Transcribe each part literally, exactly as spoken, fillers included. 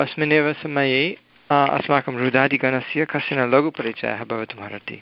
अस्मिन्नेव समये अस्माकं रुदादिगणस्य कश्चन लघुपरिचयः भवितुमर्हति।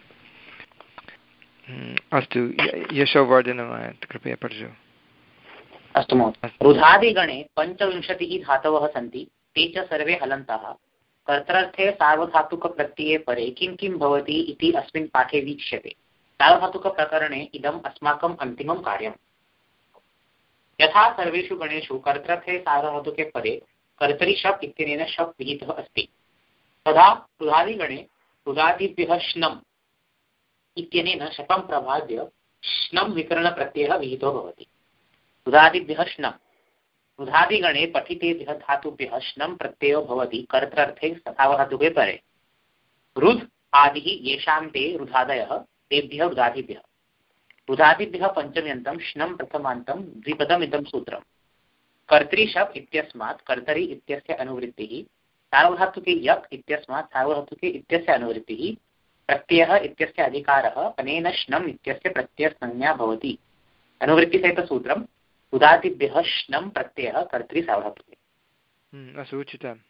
अस्तु, यशोवर्धनं कृपया पठतु। अस्तु महोदय। रुधादिगणे पञ्चविंशतिः धातवः सन्ति, ते च सर्वे हलन्तः। कर्तृर्थे सार्वधातुकप्रत्यये परे किं किं भवति इति अस्मिन् पाठे वीक्ष्यते। सार्वधातुकप्रकरणे इदम् अस्माकम् अन्तिमं कार्यम्। यथा सर्वेषु गणेषु कर्तृर्थे सार्वधातुके परे कर्तरि शप् इत्यनेन शप् विहितः अस्ति, तथा रुधादिगणे रुधादिभ्यः श्नम् इत्यनेन शपं प्रभाव्य श्नम् विकरणप्रत्ययः विहितो भवति। रुधादिभ्यः श्नम्। रुधादिगणे पठितेभ्यः धातुभ्यः श्नम् प्रत्ययो भवति कर्तृर्थे सार्वधातुके परे। रुध् आदिः येषां ते रुधादयः तेभ्यः रुधादिभ्यः। रुधादिभ्यः पञ्चम्यन्तं श्नम् प्रथमान्तं द्विपदमिदं सूत्रम्। कर्तरि शप् इत्यस्मात् कर्तरि इत्यस्य अनुवृत्तिः, सार्वधातुके यक् इत्यस्मात् सार्वधातुके इत्यस्य अनुवृत्तिः, प्रत्ययः इत्यस्य अधिकारः अनेन श्नम् इत्यस्य प्रत्ययसंज्ञा भवति। अनुवृत्तिसहितसूत्रम् रुधादिभ्यः श्नम् प्रत्ययः कर्तरि सार्वधातुके। सूचितम्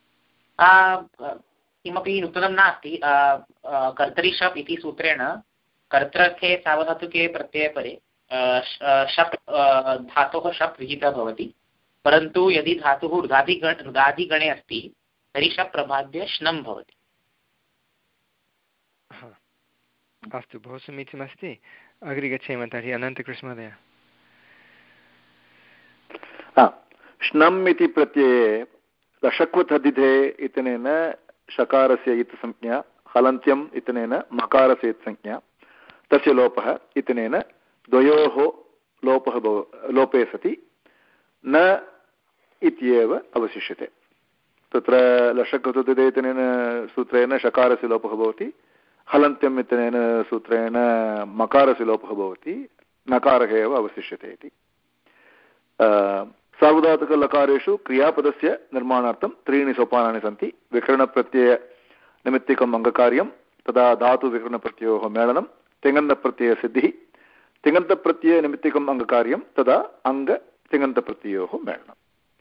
किमपि नूतनं नास्ति। कर्तरि शप् इति सूत्रेण कर्तृर्थे सार्वधातुके प्रत्यये परे शप् धातोः शप् विहितः भवति, परन्तु यदि धातुः रुधादिगण रुधादिगणे अस्ति तर्हि शप् प्रभाव्य श्नम् भवति। अस्तु, बहु समीचीनमस्ति। अग्रे गच्छेम तर्हि। अनन्तकृष्णमहोदय। श्नम् इति प्रत्यये लषक्वतद्धिते इत्यनेन शकारस्य इत् संज्ञा, हलन्त्यम् इत्यनेन मकारस्य इत् संज्ञा, तस्य लोपः इत्यनेन द्वयोः लोपः लोपे सति न इत्येव अवशिष्यते। तत्र लषक्वतद्धिते इत्यनेन सूत्रेण शकारस्य लोपः भवति, हलन्त्यम् इत्यनेन सूत्रेण मकारस्य लोपः भवति, नकारः एव अवशिष्यते इति। सार्वधातुकलकारेषु क्रियापदस्य निर्माणार्थं त्रीणि सोपानानि सन्ति। विकरणप्रत्ययनिमित्तिकम् अङ्गकार्यं, तदा धातुविकरणप्रत्ययोः मेलनं, तिङन्तप्रत्ययसिद्धिः, तिङन्तप्रत्ययनिमित्तिकम् अङ्गकार्यं, तदा अङ्गतिङन्तप्रत्ययोः मेलनं।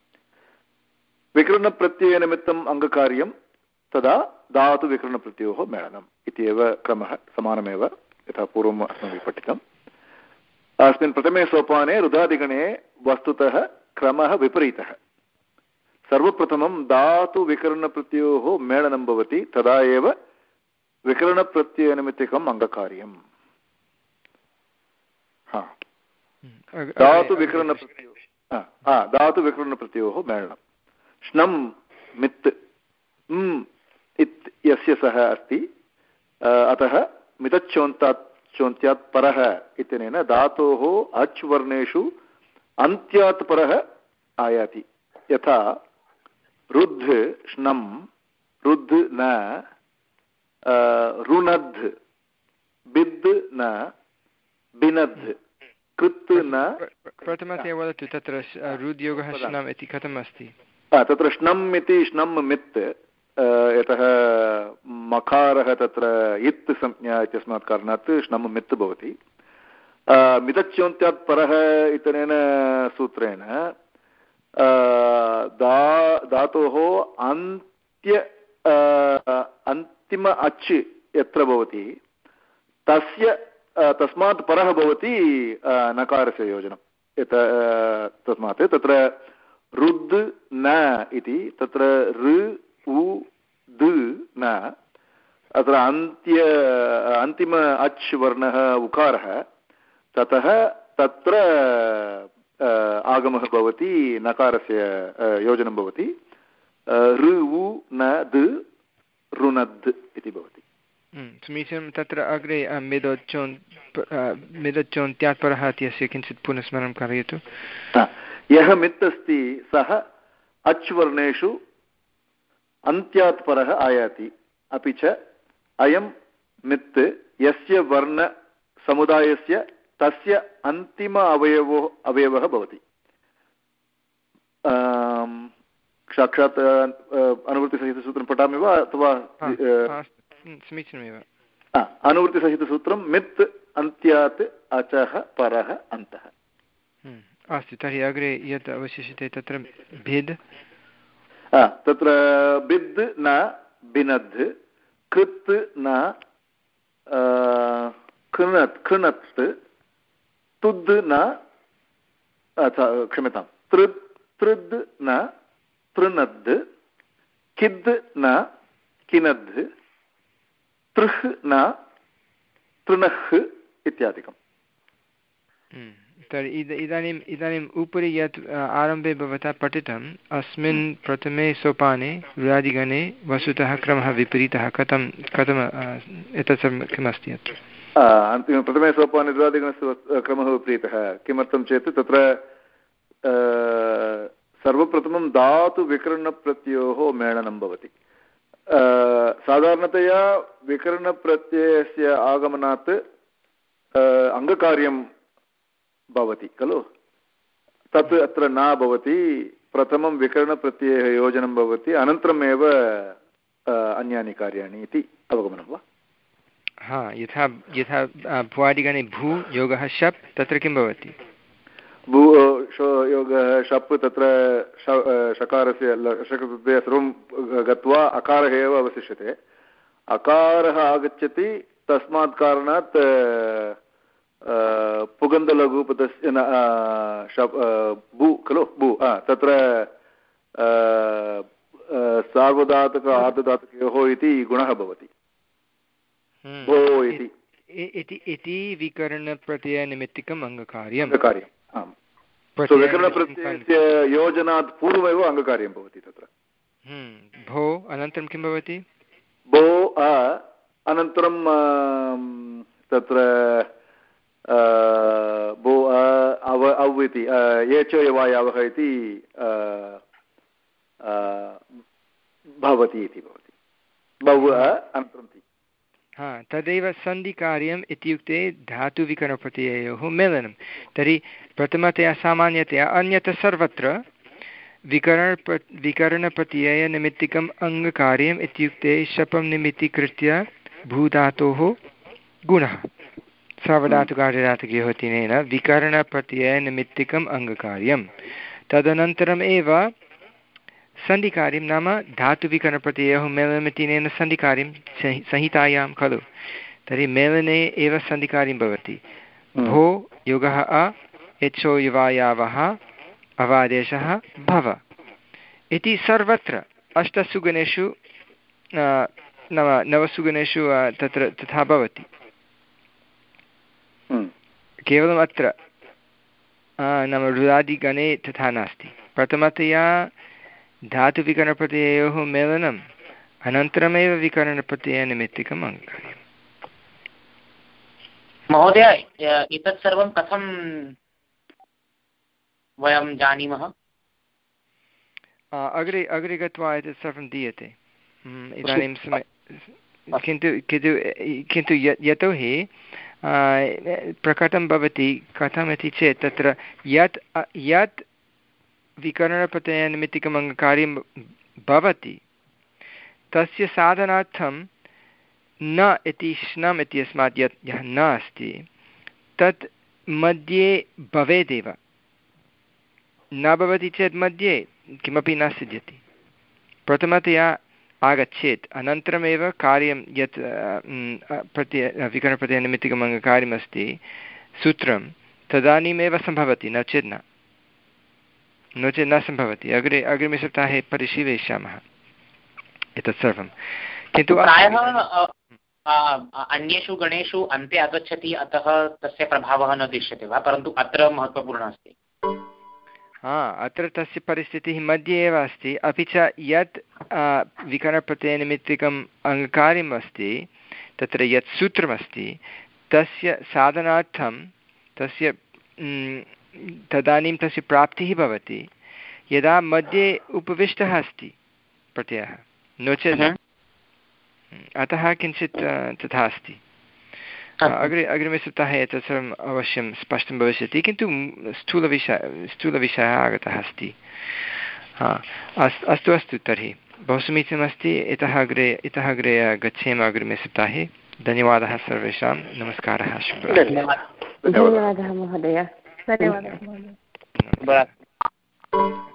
विकरणप्रत्ययनिमित्तम् अङ्गकार्यं, तदा धातुविकरणप्रत्ययोः मेलनम् इत्येव क्रमः समानमेव यथा पूर्वम् अस्माभिः पठितम्। अस्मिन् प्रथमे सोपाने रुधादिगणे वस्तुतः क्रमः विपरीतः। सर्वप्रथमं धातुविकरणप्रत्ययोः मेलनं भवति, तदा एव विकरणप्रत्ययनिमित्तिकम् अङ्गकार्यम्। धातुविकरणप्रत्ययोः धातुविकरणप्रत्ययोः मेलनं। श्नम् मित् म् इत् यस्य सः अस्ति, अतः मितच्चोन्तात् चोन्त्यात् परः इत्यनेन धातोः अच् वर्णेषु अन्त्यात् परः आयाति। यथा रुद्ध श्नम्, रुद्ध न, रुणद्, बिद् न, बिनद्, कृत् न। प्रथमतया वदतु, तत्र रुद्योगः श्नम् इति कथम् अस्ति? तत्र श्नम् इति श्नम् मित्, यतः मकारः तत्र इत् संज्ञा इत्यस्मात् कारणात् श्नम् मित् भवति। मितच्योन्त्यात् परः इत्यनेन सूत्रेण दा धातोः अन्त्य अन्तिम अच् यत्र भवति तस्य तस्मात् परः भवति नकारस्य योजनं। यत् तस्मात् तत्र रुद् न इति, तत्र ऋ उ दु न, अत्र अन्त्य अन्तिम अच् वर्णः उकारः, ततः तत्र आगमः भवति, नकारस्य योजनं भवति। ऋ उ न दु रुणद् इति भवति। समीचीनं। तत्र अग्रे मिदोच्चोन् मिदोच्चोन्त्यात् परः इत्यस्य किञ्चित् पुनः स्मरणं कारयतु। यः मित् अस्ति सः अच् वर्णेषु अन्त्यात् परः आयाति, अपि च अयं मित् यस्य वर्णसमुदायस्य तस्य अन्तिम अवयवो अवयवः भवति। साक्षात् अनुवृत्तिसहितसूत्रं पठामि वा अथवा? समीचीनमेव। अनुवृत्तिसहितसूत्रं मित् अन्त्यात् अचः परः अन्तः। अस्तु, तर्हि अग्रे यत् अवशिष्यते तत्र भेद तत्र बिद् न बिनद्, कृत् न कृणत् कृणत्, तुद् न क्षम्यतां तृद् तृद् न तृणद्, किद् न किनद्, तृह् न तृणः इत्यादिकम्। तर्हि इदानीम् इदानीम् उपरि यत् आरम्भे भवता पठितम् अस्मिन् प्रथमे सोपाने व्याधिगणे वस्तुतः क्रमः विपरीतः कथं कथम् एतत् सर्वं किमस्ति अत्र? अन्तिमे प्रथमे सोपाने द्वादिगणस्य क्रमः विपरीतः किमर्थं चेत् तत्र सर्वप्रथमं धातुविकरणप्रत्ययोः मेलनं भवति। साधारणतया विकरणप्रत्ययस्य आगमनात् अङ्गकार्यं भवति खलु, तत् अत्र न भवति। प्रथमं विकरणप्रत्ययः योजनं भवति, अनन्तरमेव अन्यानि कार्याणि इति अवगमनं वा? हा, यथा यथा भ्वादिगणे भू योगः शप्, तत्र किं भवति? भू योगः शप्, तत्र शकारस्य शकारस्य सर्वं गत्वा अकारः एव अवशिष्यते। अकारः आगच्छति, तस्मात् कारणात् पुगन्धलघुपदस्य भू खलु, भू तत्र सार्वधातुक आर्धधातुकयोः इति गुणः भवति। भो इति इति विकरणप्रत्ययनिमित्तिकम् अङ्गकार्यम्। आम्, विकरणप्रत्ययस्य योजनात् पूर्वमेव अङ्गकार्यं भवति तत्र। भो अनन्तरं किं भवति? भो अनन्तरं तत्र भो अव अव् इति एचो यवायावः इति भवति इति भवति। भव अनन्तरं ति। हा, तदेव सन्धिकार्यम् इत्युक्ते धातुविकरणप्रत्ययोः मेलनं। तर्हि प्रथमतया सामान्यतया अन्यथा सर्वत्र विकरण विकरणप्रत्ययनिमित्तिकम् अङ्गकार्यम् इत्युक्ते शपं निमित्तीकृत्य भूधातोः गुणः सार्वधातुकार्यधातुकयोः तिनेन विकरणप्रत्ययनिमित्तिकम् अङ्गकार्यं। तदनन्तरम् एव सन्धिकार्यं नाम धातुविकरणप्रत्ययोः मेलनमितिनेन सन्धिकार्यं संहितायां खलु। तर्हि मेलने एव सन्धिकार्यं भवति। भो योगः अ, एचो युवायावः, अवादेशः भव इति सर्वत्र अष्टसु गणेषु नाम नवसु गणेषु तत्र तथा भवति। केवलम् अत्र नाम रुदादिगणे तथा नास्ति। प्रथमतया धातुविकरणप्रत्ययोः मेलनम्, अनन्तरमेव विकरणप्रत्ययनिमित्तिकम् अङ्गकार्यम्। महोदय, एतत् सर्वं कथं वयं जानीमः? अग्रे अग्रे गत्वा एतत् सर्वं दीयते इदानीं समय। किन्तु किन्तु किन्तु यतोहि प्रकटं भवति कथमिति चेत् तत्र यत् यत् विकरणप्रत्ययनिमित्तिकम् अङ्गकार्यं भवति तस्य साधनार्थं न इति श्नम् इत्यस्मात् यत् यः न अस्ति तत् मध्ये भवेदेव। न भवति चेत् मध्ये किमपि न सिद्ध्यति। प्रथमतया आगच्छेत्, अनन्तरमेव कार्यं यत् प्रत्यय विकरणप्रत्ययनिमित्तिकम् अङ्गकार्यमस्ति सूत्रं, तदानीमेव सम्भवति, नो चेत् न नो चेत् न सम्भवति। अग्रे अग्रिमे सप्ताहे परिशीलयिष्यामः एतत् सर्वं। किन्तु प्रायः अन्येषु गणेषु अन्ते आगच्छति, अतः तस्य प्रभावः न दृश्यते वा? परन्तु अत्र महत्त्वपूर्णः अस्ति। हा, अत्र तस्य परिस्थितिः मध्ये एव अस्ति। अपि च यत् विकरणप्रत्ययनिमित्तिकम् अङ्गकार्यम् अस्ति, तत्र यत् सूत्रमस्ति तस्य साधनार्थं तस्य तदानीं तस्य प्राप्तिः भवति यदा मध्ये उपविष्टः अस्ति प्रत्ययः, नो चेत्। अतः किञ्चित् तथा अस्ति। अग्रे अग्रिमे सप्ताहे एतत् सर्वम् अवश्यं स्पष्टं भविष्यति, किन्तु स्थूलविषयः स्थूलविषयः आगतः अस्ति। हा, अस्तु अस्तु अस्तु तर्हि बहु समीचीनमस्ति। इतः अग्रे इतः अग्रे गच्छेम अग्रिमे सप्ताहे। धन्यवादः सर्वेषां। नमस्कारः। धन्यवादः महोदय। धन्यवादः।